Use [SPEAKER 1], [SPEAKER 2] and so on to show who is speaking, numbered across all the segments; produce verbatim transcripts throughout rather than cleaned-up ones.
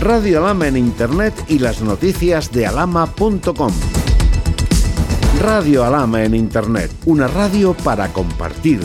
[SPEAKER 1] Radio Alhama en Internet y las noticias de alhama punto com. Radio Alhama en Internet, una radio para compartir.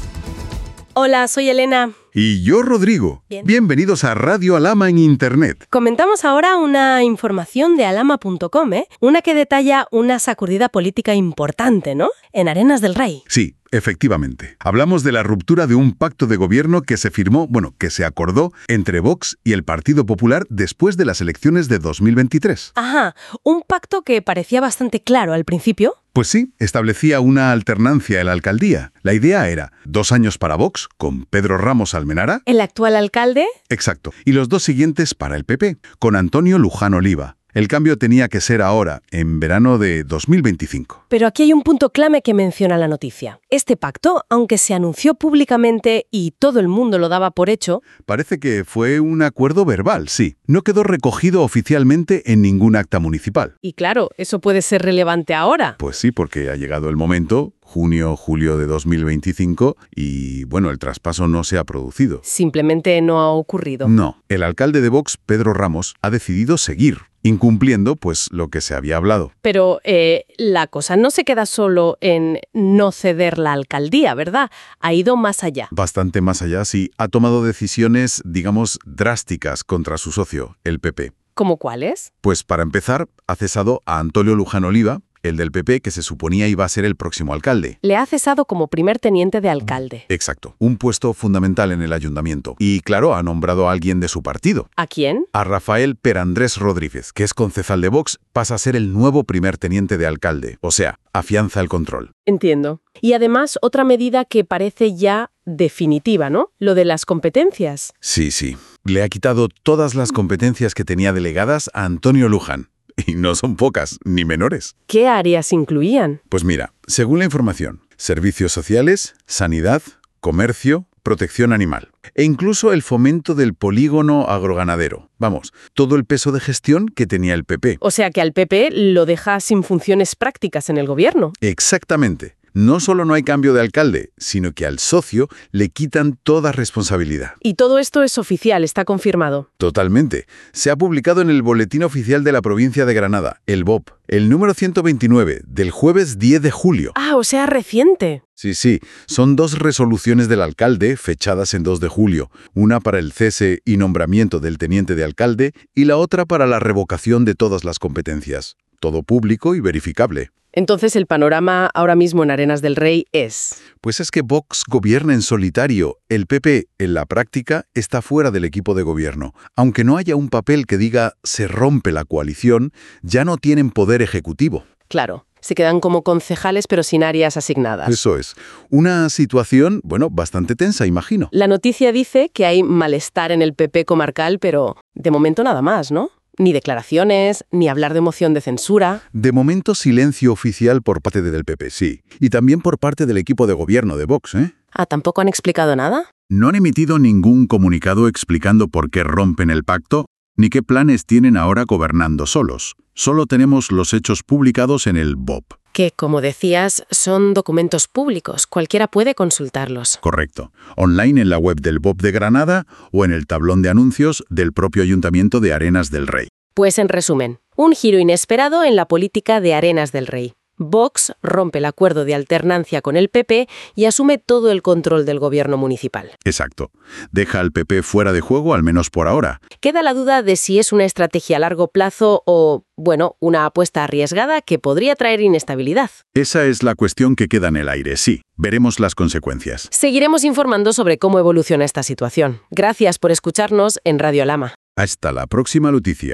[SPEAKER 2] Hola, soy Elena.
[SPEAKER 3] Y yo, Rodrigo.
[SPEAKER 2] Bien.
[SPEAKER 3] Bienvenidos a Radio Alhama en Internet.
[SPEAKER 2] Comentamos ahora una información de alhama punto com, ¿eh? Una que detalla una sacudida política importante, ¿no? En Arenas del Rey.
[SPEAKER 3] Sí, efectivamente. Hablamos de la ruptura de un pacto de gobierno que se firmó, bueno, que se acordó entre Vox y el Partido Popular después de las elecciones de dos mil veintitrés.
[SPEAKER 2] Ajá, un pacto que parecía bastante claro al principio.
[SPEAKER 3] Pues sí, establecía una alternancia en la alcaldía. La idea era dos años para Vox, con Pedro Ramos Almenara.
[SPEAKER 2] El actual alcalde.
[SPEAKER 3] Exacto. Y los dos siguientes para el P P, con Antonio Luján Oliva. El cambio tenía que ser ahora, en verano de dos mil veinticinco.
[SPEAKER 2] Pero aquí hay un punto clave que menciona la noticia. Este pacto, aunque se anunció públicamente y todo el mundo lo daba por hecho...
[SPEAKER 3] Parece que fue un acuerdo verbal, sí. No quedó recogido oficialmente en ningún acta municipal.
[SPEAKER 2] Y claro, eso puede ser relevante ahora.
[SPEAKER 3] Pues sí, porque ha llegado el momento, junio, julio de dos mil veinticinco, y bueno, el traspaso no se ha producido.
[SPEAKER 2] Simplemente no ha ocurrido.
[SPEAKER 3] No. El alcalde de Vox, Pedro Ramos, ha decidido seguir, incumpliendo pues lo que se había hablado.
[SPEAKER 2] Pero eh, la cosa no se queda solo en no ceder la alcaldía, ¿verdad? Ha ido más allá.
[SPEAKER 3] Bastante más allá, sí. Ha tomado decisiones, digamos, drásticas contra su socio, el P P.
[SPEAKER 2] ¿Cómo cuáles?
[SPEAKER 3] Pues para empezar, ha cesado a Antonio Luján Oliva, el del P P, que se suponía iba a ser el próximo alcalde.
[SPEAKER 2] Le ha cesado como primer teniente de alcalde.
[SPEAKER 3] Exacto. Un puesto fundamental en el ayuntamiento. Y claro, ha nombrado a alguien de su partido.
[SPEAKER 2] ¿A quién?
[SPEAKER 3] A Rafael Perandrés Rodríguez, que es concejal de Vox, pasa a ser el nuevo primer teniente de alcalde. O sea, afianza el control.
[SPEAKER 2] Entiendo. Y además, otra medida que parece ya definitiva, ¿no? Lo de las competencias.
[SPEAKER 3] Sí, sí. Le ha quitado todas las competencias que tenía delegadas a Antonio Luján. Y no son pocas, ni menores.
[SPEAKER 2] ¿Qué áreas incluían?
[SPEAKER 3] Pues mira, según la información, servicios sociales, sanidad, comercio, protección animal e incluso el fomento del polígono agroganadero. Vamos, todo el peso de gestión que tenía el P P.
[SPEAKER 2] O sea que al P P lo deja sin funciones prácticas en el gobierno.
[SPEAKER 3] Exactamente. No solo no hay cambio de alcalde, sino que al socio le quitan toda responsabilidad.
[SPEAKER 2] Y todo esto es oficial, está confirmado.
[SPEAKER 3] Totalmente. Se ha publicado en el Boletín Oficial de la Provincia de Granada, el B O P, el número ciento veintinueve, del jueves diez de julio.
[SPEAKER 2] Ah, o sea, reciente.
[SPEAKER 3] Sí, sí. Son dos resoluciones del alcalde fechadas en dos de julio. Una para el cese y nombramiento del teniente de alcalde y la otra para la revocación de todas las competencias. Todo público y verificable.
[SPEAKER 2] Entonces el panorama ahora mismo en Arenas del Rey es...
[SPEAKER 3] Pues es que Vox gobierna en solitario. El P P, en la práctica, está fuera del equipo de gobierno. Aunque no haya un papel que diga se rompe la coalición, ya no tienen poder ejecutivo.
[SPEAKER 2] Claro, se quedan como concejales pero sin áreas asignadas.
[SPEAKER 3] Eso es. Una situación, bueno, bastante tensa, imagino.
[SPEAKER 2] La noticia dice que hay malestar en el P P comarcal, pero de momento nada más, ¿no? Ni declaraciones, ni hablar de moción de censura.
[SPEAKER 3] De momento, silencio oficial por parte del P P, sí. Y también por parte del equipo de gobierno de Vox, ¿eh?
[SPEAKER 2] Ah, ¿tampoco han explicado nada?
[SPEAKER 3] No han emitido ningún comunicado explicando por qué rompen el pacto, ni qué planes tienen ahora gobernando solos. Solo tenemos los hechos publicados en el B O P.
[SPEAKER 2] Que, como decías, son documentos públicos. Cualquiera puede consultarlos.
[SPEAKER 3] Correcto. Online en la web del B O P de Granada o en el tablón de anuncios del propio Ayuntamiento de Arenas del Rey.
[SPEAKER 2] Pues en resumen, un giro inesperado en la política de Arenas del Rey. Vox rompe el acuerdo de alternancia con el P P y asume todo el control del gobierno municipal.
[SPEAKER 3] Exacto. Deja al P P fuera de juego, al menos por ahora.
[SPEAKER 2] Queda la duda de si es una estrategia a largo plazo o, bueno, una apuesta arriesgada que podría traer inestabilidad.
[SPEAKER 3] Esa es la cuestión que queda en el aire, sí. Veremos las consecuencias.
[SPEAKER 2] Seguiremos informando sobre cómo evoluciona esta situación. Gracias por escucharnos en Radio Alhama.
[SPEAKER 3] Hasta la próxima noticia.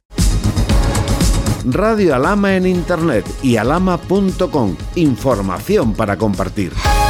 [SPEAKER 1] Radio Alhama en Internet y alhama punto com. Información para compartir.